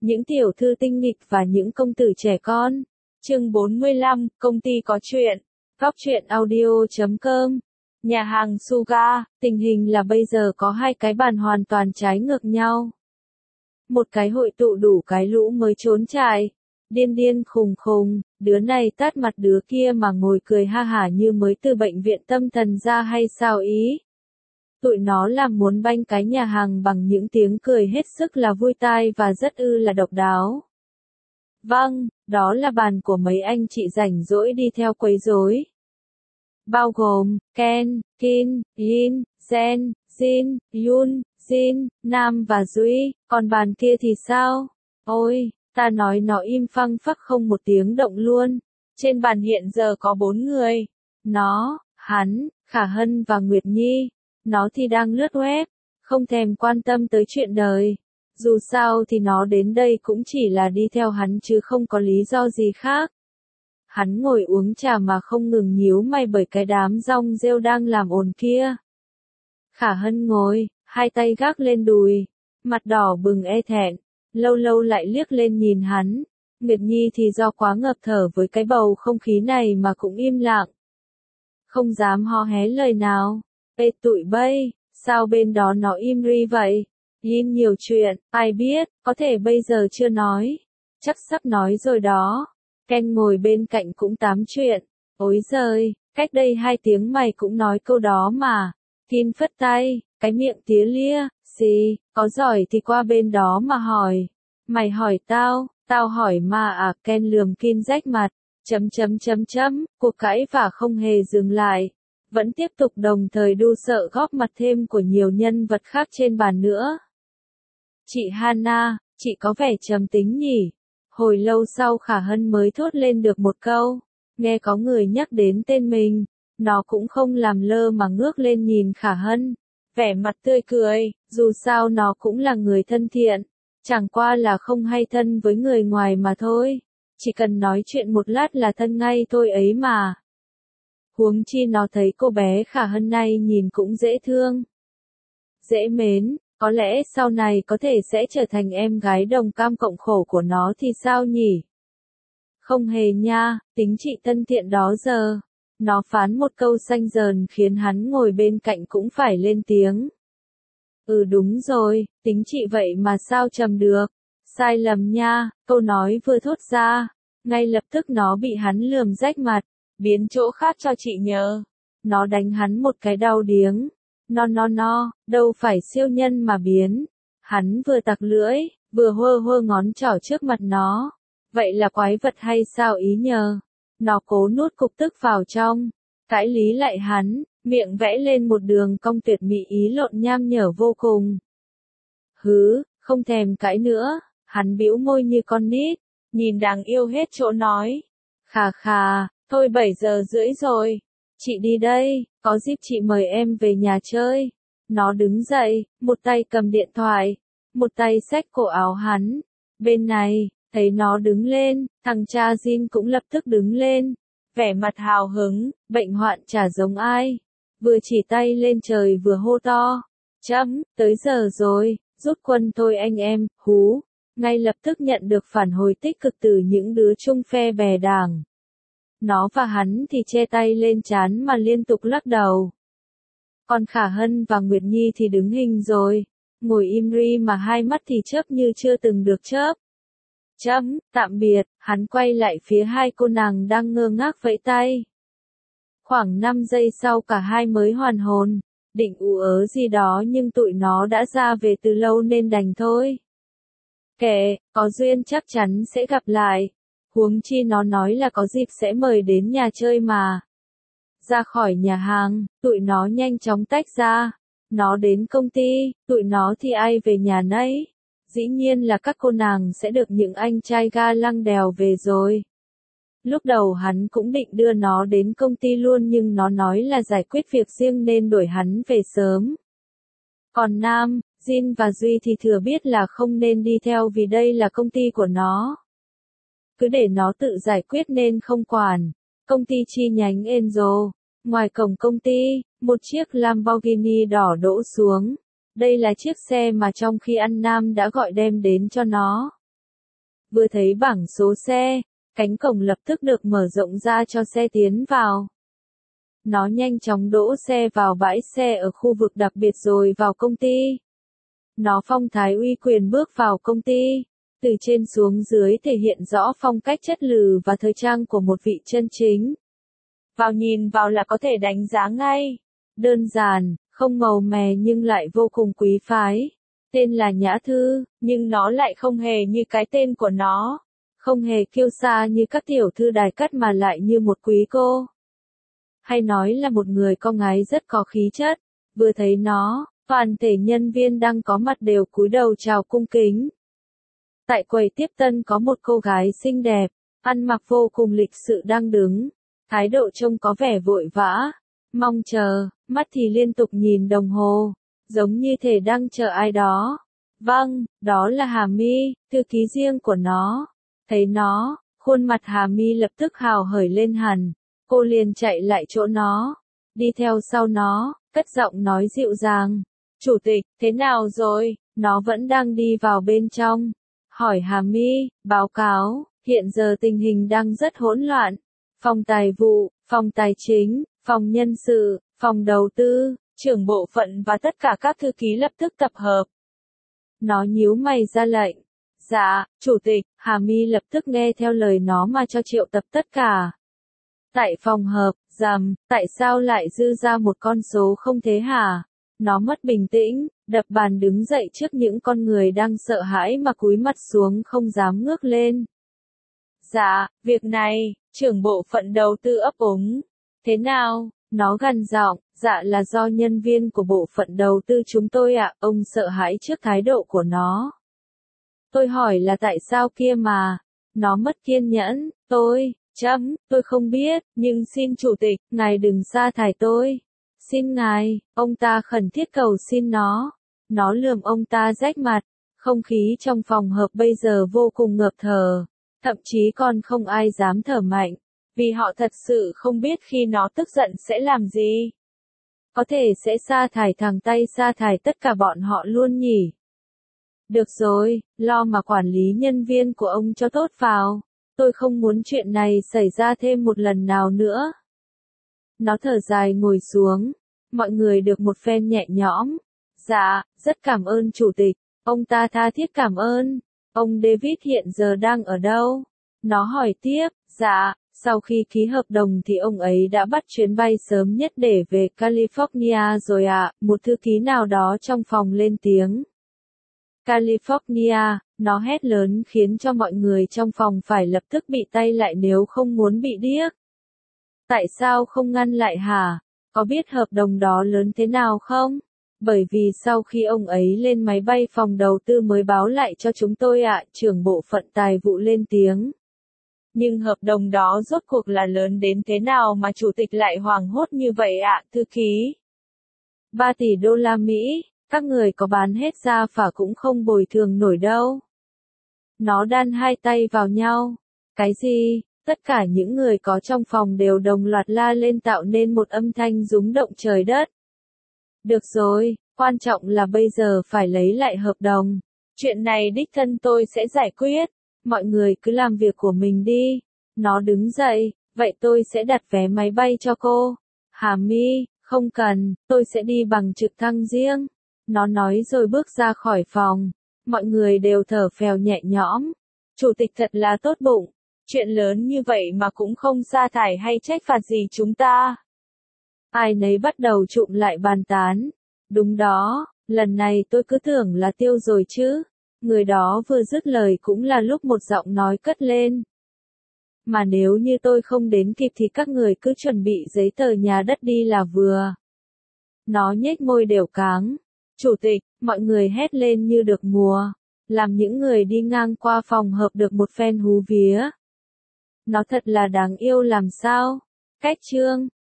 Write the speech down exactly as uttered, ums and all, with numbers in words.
những tiểu thư tinh nghịch và những công tử trẻ con. Chương bốn mươi lăm, công ty có chuyện. Góc truyện audio chấm com. Nhà hàng Suga, tình hình là bây giờ có hai cái bàn hoàn toàn trái ngược nhau. Một cái hội tụ đủ cái lũ mới trốn trại, điên điên khùng khùng, đứa này tát mặt đứa kia mà ngồi cười ha hả như mới từ bệnh viện tâm thần ra hay sao ý. Tụi nó làm muốn banh cái nhà hàng bằng những tiếng cười hết sức là vui tai và rất ư là độc đáo. Vâng, đó là bàn của mấy anh chị rảnh rỗi đi theo quấy rối. Bao gồm, Ken, Kin, Yin, Zen, Jin, Yun, Jin, Nam và Duy, còn bàn kia thì sao? Ôi, ta nói nó im phăng phắc không một tiếng động luôn. Trên bàn hiện giờ có bốn người. Nó, hắn, Khả Hân và Nguyệt Nhi. Nó thì đang lướt web, không thèm quan tâm tới chuyện đời. Dù sao thì nó đến đây cũng chỉ là đi theo hắn chứ không có lý do gì khác. Hắn ngồi uống trà mà không ngừng nhíu mày bởi cái đám rong rêu đang làm ồn kia. Khả Hân ngồi, hai tay gác lên đùi, mặt đỏ bừng e thẹn, lâu lâu lại liếc lên nhìn hắn. Nguyệt Nhi thì do quá ngập thở với cái bầu không khí này mà cũng im lặng. Không dám ho hé lời nào. Ê tụi bay, sao bên đó nó im ri vậy? Yin nhiều chuyện, ai biết, có thể bây giờ chưa nói. Chắc sắp nói rồi đó. Ken ngồi bên cạnh cũng tám chuyện. Ối giời, cách đây hai tiếng mày cũng nói câu đó mà. Kin phất tay, cái miệng tía lia, xì, có giỏi thì qua bên đó mà hỏi. Mày hỏi tao, tao hỏi mà à. Ken lườm Kin rách mặt, chấm chấm chấm chấm, cuộc cãi vả không hề dừng lại. Vẫn tiếp tục đồng thời đu sợ góp mặt thêm của nhiều nhân vật khác trên bàn nữa. Chị Hana, chị có vẻ trầm tính nhỉ? Hồi lâu sau Khả Hân mới thốt lên được một câu. Nghe có người nhắc đến tên mình, nó cũng không làm lơ mà ngước lên nhìn Khả Hân. Vẻ mặt tươi cười, dù sao nó cũng là người thân thiện. Chẳng qua là không hay thân với người ngoài mà thôi. Chỉ cần nói chuyện một lát là thân ngay thôi ấy mà. Huống chi nó thấy cô bé Khả Hân này nhìn cũng dễ thương, dễ mến, có lẽ sau này có thể sẽ trở thành em gái đồng cam cộng khổ của nó thì sao nhỉ? Không hề nha, tính chị thân thiện đó giờ. Nó phán một câu xanh dờn khiến hắn ngồi bên cạnh cũng phải lên tiếng. Ừ đúng rồi, tính chị vậy mà sao trầm được. Sai lầm nha, câu nói vừa thốt ra, ngay lập tức nó bị hắn lườm rách mặt. Biến chỗ khác cho chị nhớ. Nó đánh hắn một cái đau điếng. No no no, đâu phải siêu nhân mà biến. Hắn vừa tặc lưỡi, vừa hơ hơ ngón trỏ trước mặt nó. Vậy là quái vật hay sao ý nhờ? Nó cố nuốt cục tức vào trong. Cãi lý lại hắn, miệng vẽ lên một đường cong tuyệt mỹ ý lộn nham nhở vô cùng. Hứ, không thèm cãi nữa. Hắn bĩu môi như con nít, nhìn đáng yêu hết chỗ nói. Khà khà. Thôi bảy giờ rưỡi rồi. Chị đi đây, có dịp chị mời em về nhà chơi. Nó đứng dậy, một tay cầm điện thoại, một tay xách cổ áo hắn. Bên này, thấy nó đứng lên, thằng cha Jin cũng lập tức đứng lên. Vẻ mặt hào hứng, bệnh hoạn chả giống ai. Vừa chỉ tay lên trời vừa hô to. Chấm, tới giờ rồi, rút quân thôi anh em, hú. Ngay lập tức nhận được phản hồi tích cực từ những đứa chung phe bè đảng. Nó và hắn thì che tay lên trán mà liên tục lắc đầu. Còn Khả Hân và Nguyệt Nhi thì đứng hình rồi, ngồi im ri mà hai mắt thì chớp như chưa từng được chớp. Chấm, tạm biệt, hắn quay lại phía hai cô nàng đang ngơ ngác vẫy tay. Khoảng năm giây sau cả hai mới hoàn hồn, định ú ớ gì đó nhưng tụi nó đã ra về từ lâu nên đành thôi. Kệ, có duyên chắc chắn sẽ gặp lại. Huống chi nó nói là có dịp sẽ mời đến nhà chơi mà. Ra khỏi nhà hàng, tụi nó nhanh chóng tách ra. Nó đến công ty, tụi nó thì ai về nhà nấy. Dĩ nhiên là các cô nàng sẽ được những anh trai ga lăng đèo về rồi. Lúc đầu hắn cũng định đưa nó đến công ty luôn nhưng nó nói là giải quyết việc riêng nên đuổi hắn về sớm. Còn Nam, Jin và Duy thì thừa biết là không nên đi theo vì đây là công ty của nó. Cứ để nó tự giải quyết nên không quản. Công ty chi nhánh Enzo. Ngoài cổng công ty, một chiếc Lamborghini đỏ đỗ xuống. Đây là chiếc xe mà trong khi ăn Nam đã gọi đem đến cho nó. vừa thấy bảng số xe, cánh cổng lập tức được mở rộng ra cho xe tiến vào. Nó nhanh chóng đỗ xe vào bãi xe ở khu vực đặc biệt rồi vào công ty. Nó phong thái uy quyền bước vào công ty, từ trên xuống dưới thể hiện rõ phong cách chất lừ và thời trang của một vị chân chính. Vào nhìn vào là có thể đánh giá ngay. Đơn giản, không màu mè nhưng lại vô cùng quý phái. Tên là Nhã Thư, nhưng nó lại không hề như cái tên của nó. Không hề kiêu sa như các tiểu thư đài cắt mà lại như một quý cô. Hay nói là một người con gái rất có khí chất. Vừa thấy nó, toàn thể nhân viên đang có mặt đều cúi đầu chào cung kính. Tại quầy tiếp tân có một cô gái xinh đẹp, ăn mặc vô cùng lịch sự đang đứng. Thái độ trông có vẻ vội vã, mong chờ, mắt thì liên tục nhìn đồng hồ, giống như thể đang chờ ai đó. Vâng, đó là Hà My, thư ký riêng của nó. Thấy nó, khuôn mặt Hà My lập tức hào hởi lên hẳn. Cô liền chạy lại chỗ nó, đi theo sau nó, cất giọng nói dịu dàng. Chủ tịch, thế nào rồi? Nó vẫn đang đi vào bên trong. Hỏi Hà My, báo cáo, hiện giờ tình hình đang rất hỗn loạn. Phòng tài vụ, phòng tài chính, phòng nhân sự, phòng đầu tư, trưởng bộ phận và tất cả các thư ký lập tức tập hợp. Nó nhíu mày ra lệnh. Dạ, chủ tịch. Hà My lập tức nghe theo lời nó mà cho triệu tập tất cả. Tại phòng họp, rầm, tại sao lại dư ra một con số không thế hả? Nó mất bình tĩnh, đập bàn đứng dậy trước những con người đang sợ hãi mà cúi mặt xuống không dám ngước lên. Dạ, việc này, trưởng bộ phận đầu tư ấp úng. Thế nào? Nó gằn giọng, dạ là do nhân viên của bộ phận đầu tư chúng tôi ạ, ông sợ hãi trước thái độ của nó. Tôi hỏi là tại sao kia mà? Nó mất kiên nhẫn, tôi, chấm, tôi không biết, nhưng xin chủ tịch, ngài đừng sa thải tôi. Xin ngài, ông ta khẩn thiết cầu xin nó. Nó lườm ông ta rách mặt, không khí trong phòng họp bây giờ vô cùng ngợp thở. Thậm chí còn không ai dám thở mạnh, vì họ thật sự không biết khi nó tức giận sẽ làm gì. Có thể sẽ sa thải thẳng tay sa thải tất cả bọn họ luôn nhỉ. Được rồi, lo mà quản lý nhân viên của ông cho tốt vào. Tôi không muốn chuyện này xảy ra thêm một lần nào nữa. Nó thở dài ngồi xuống. Mọi người được một phen nhẹ nhõm. Dạ, rất cảm ơn chủ tịch. Ông ta tha thiết cảm ơn. Ông David hiện giờ đang ở đâu? Nó hỏi tiếp. Dạ, sau khi ký hợp đồng thì ông ấy đã bắt chuyến bay sớm nhất để về California rồi ạ. À. Một thư ký nào đó trong phòng lên tiếng. California, nó hét lớn khiến cho mọi người trong phòng phải lập tức bị tay lại nếu không muốn bị điếc. Tại sao không ngăn lại hả? Có biết hợp đồng đó lớn thế nào không? Bởi vì sau khi ông ấy lên máy bay phòng đầu tư mới báo lại cho chúng tôi ạ, à, trưởng bộ phận tài vụ lên tiếng. Nhưng hợp đồng đó rốt cuộc là lớn đến thế nào mà chủ tịch lại hoảng hốt như vậy ạ, à, thư ký? ba tỷ đô la Mỹ, các người có bán hết ra phả cũng không bồi thường nổi đâu. Nó đan hai tay vào nhau. Cái gì? Tất cả những người có trong phòng đều đồng loạt la lên tạo nên một âm thanh rúng động trời đất. Được rồi, quan trọng là bây giờ phải lấy lại hợp đồng. Chuyện này đích thân tôi sẽ giải quyết. Mọi người cứ làm việc của mình đi. Nó đứng dậy, vậy tôi sẽ đặt vé máy bay cho cô. Hà My, không cần, tôi sẽ đi bằng trực thăng riêng. Nó nói rồi bước ra khỏi phòng. Mọi người đều thở phèo nhẹ nhõm. Chủ tịch thật là tốt bụng. Chuyện lớn như vậy mà cũng không sa thải hay trách phạt gì chúng ta. Ai nấy bắt đầu trụm lại bàn tán. Đúng đó, lần này tôi cứ tưởng là tiêu rồi chứ. Người đó vừa dứt lời cũng là lúc một giọng nói cất lên. Mà nếu như tôi không đến kịp thì các người cứ chuẩn bị giấy tờ nhà đất đi là vừa. Nó nhếch môi đều cáng. Chủ tịch, mọi người hét lên như được mùa. Làm những người đi ngang qua phòng họp được một phen hú vía. Nó thật là đáng yêu làm sao. Cách chương.